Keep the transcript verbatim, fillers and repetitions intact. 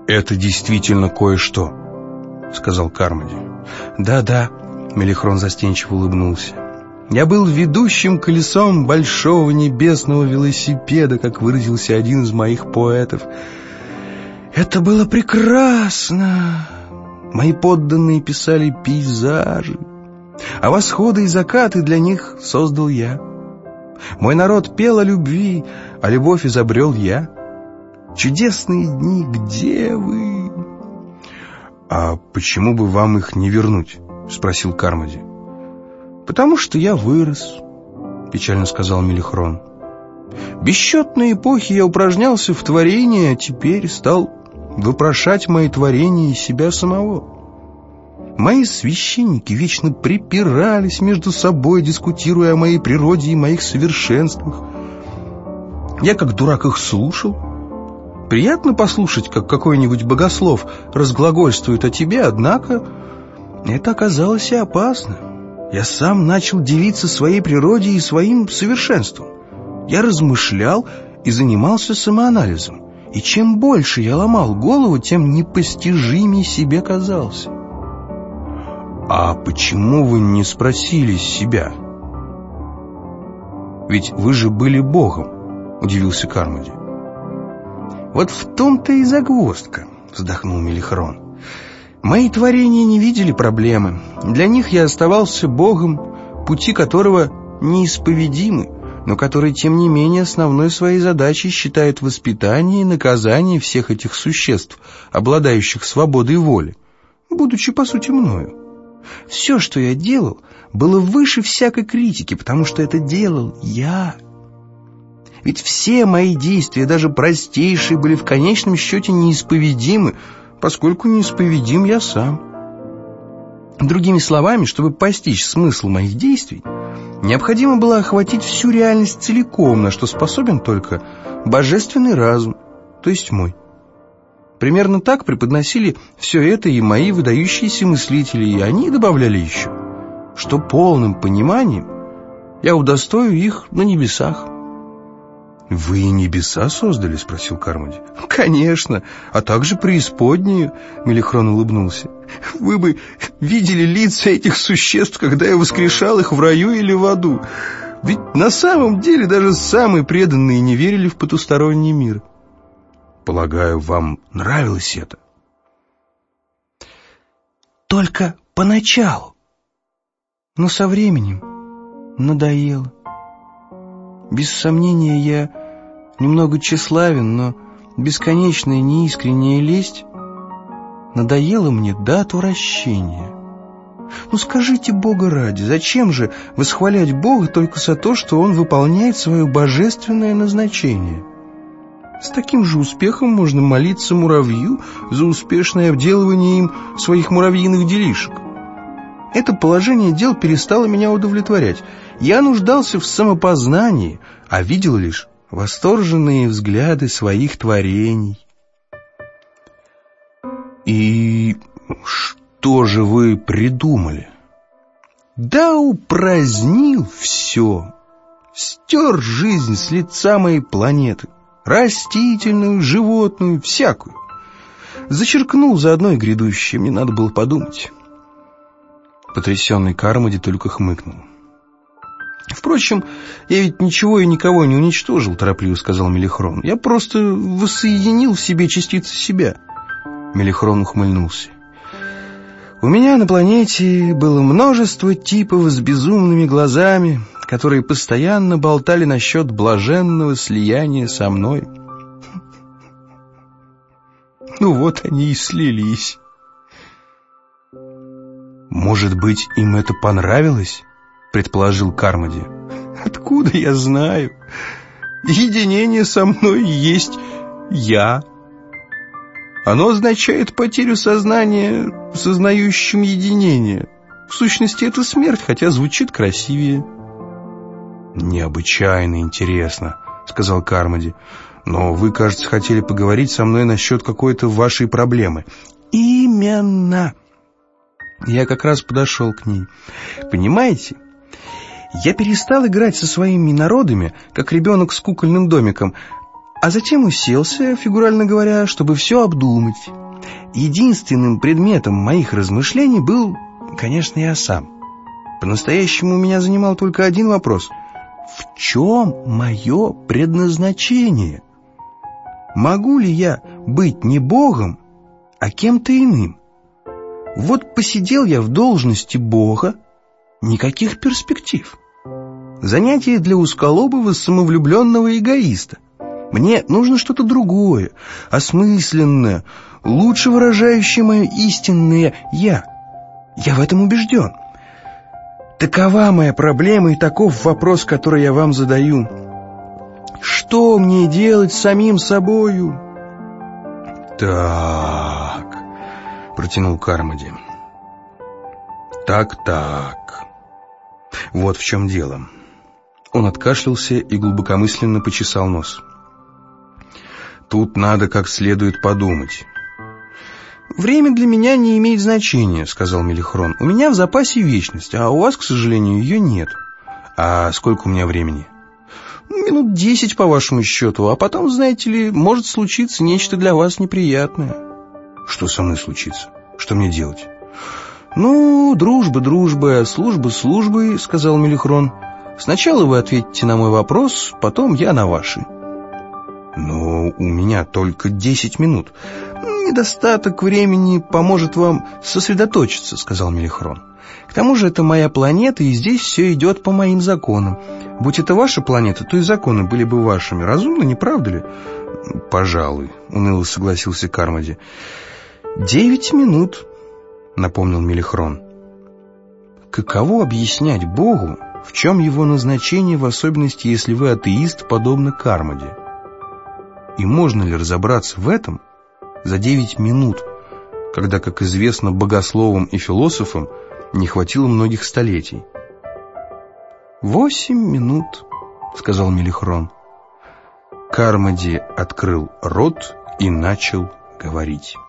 «Это действительно кое-что», — сказал Кармоди. «Да-да», — Мелихрон застенчиво улыбнулся. «Я был ведущим колесом большого небесного велосипеда, как выразился один из моих поэтов. Это было прекрасно. Мои подданные писали пейзажи, а восходы и закаты для них создал я. Мой народ пел о любви, а любовь изобрел я. Чудесные дни, где вы?» «А почему бы вам их не вернуть?» — спросил Кармоди. «Потому что я вырос», — печально сказал Мелихрон. «Бесчетные эпохи я упражнялся в творении, а теперь стал вопрошать мои творения из себя самого. Мои священники вечно припирались между собой, дискутируя о моей природе и моих совершенствах. Я, как дурак, их слушал. Приятно послушать, как какой-нибудь богослов разглагольствует о тебе, однако это оказалось и опасно. Я сам начал дивиться своей природе и своим совершенством. Я размышлял и занимался самоанализом. И чем больше я ломал голову, тем непостижимее себе казался». «А почему вы не спросили себя? Ведь вы же были Богом», — удивился Кармоди. «Вот в том-то и загвоздка», — вздохнул Мелихрон. «Мои творения не видели проблемы. Для них я оставался Богом, пути которого неисповедимы, но который, тем не менее, основной своей задачей считает воспитание и наказание всех этих существ, обладающих свободой воли, будучи, по сути, мною. Все, что я делал, было выше всякой критики, потому что это делал я. Ведь все мои действия, даже простейшие, были в конечном счете неисповедимы, поскольку неисповедим я сам. Другими словами, чтобы постичь смысл моих действий, необходимо было охватить всю реальность целиком, на что способен только божественный разум, то есть мой. Примерно так преподносили все это и мои выдающиеся мыслители, и они добавляли еще, что полным пониманием я удостою их на небесах». «Вы и небеса создали?» — спросил Кармоди. «Конечно, а также преисподнюю», — Мелихрон улыбнулся. «Вы бы видели лица этих существ, когда я воскрешал их в раю или в аду. Ведь на самом деле даже самые преданные не верили в потусторонний мир». «Полагаю, вам нравилось это?» «Только поначалу. Но со временем надоело. Без сомнения, я немного тщеславен, но бесконечная неискренняя лесть надоела мне до отвращения. Ну скажите, Бога ради, зачем же восхвалять Бога только за то, что Он выполняет свое божественное назначение? С таким же успехом можно молиться муравью за успешное обделывание им своих муравьиных делишек. Это положение дел перестало меня удовлетворять. Я нуждался в самопознании, а видел лишь восторженные взгляды своих творений». «И что же вы придумали?» «Да упразднил все. Стер жизнь с лица моей планеты. Растительную, животную, всякую. Зачеркнул заодно и грядущее, мне надо было подумать». Потрясенный Кармоди только хмыкнул. «Впрочем, я ведь ничего и никого не уничтожил», — торопливо сказал Мелихрон. «Я просто воссоединил в себе частицы себя». Мелихрон ухмыльнулся. «У меня на планете было множество типов с безумными глазами, которые постоянно болтали насчет блаженного слияния со мной. Ну вот они и слились». «Может быть, им это понравилось?» — предположил Кармоди. «Откуда я знаю? Единение со мной есть я. Оно означает потерю сознания сознающим единение. В сущности, это смерть, хотя звучит красивее». «Необычайно интересно», — сказал Кармоди. «Но вы, кажется, хотели поговорить со мной насчет какой-то вашей проблемы». «Именно. Я как раз подошел к ней. Понимаете, я перестал играть со своими народами, как ребенок с кукольным домиком, а затем уселся, фигурально говоря, чтобы все обдумать. Единственным предметом моих размышлений был, конечно, я сам. По-настоящему меня занимал только один вопрос. В чем мое предназначение? Могу ли я быть не Богом, а кем-то иным? Вот посидел я в должности Бога, никаких перспектив. Занятие для узколобого самовлюбленного эгоиста. Мне нужно что-то другое, осмысленное, лучше выражающее мое истинное «я». Я в этом убежден. Такова моя проблема и таков вопрос, который я вам задаю. Что мне делать с самим собою? Так, протянул Кармоди. Так-так. Вот в чем дело. Он откашлялся и глубокомысленно почесал нос. Тут надо как следует подумать. «Время для меня не имеет значения», — сказал Мелихрон. «У меня в запасе вечность, а у вас, к сожалению, ее нет». «А сколько у меня времени?» «Минут десять, по вашему счету, а потом, знаете ли, может случиться нечто для вас неприятное». «Что со мной случится? Что мне делать?» «Ну, дружба дружба, служба службой», — сказал Мелихрон. «Сначала вы ответите на мой вопрос, потом я на ваши». «Но у меня только десять минут». «Недостаток времени поможет вам сосредоточиться», — сказал Мелихрон. «К тому же это моя планета, и здесь все идет по моим законам. Будь это ваша планета, то и законы были бы вашими. Разумно, не правда ли?» «Пожалуй», — уныло согласился Кармоди. «Девять минут», — напомнил Мелихрон. «Каково объяснять Богу, в чем его назначение, в особенности, если вы атеист, подобно Кармоди? И можно ли разобраться в этом за девять минут, когда, как известно, богословам и философам не хватило многих столетий?» «Восемь минут», — сказал Мелихрон. Кармоди открыл рот и начал говорить.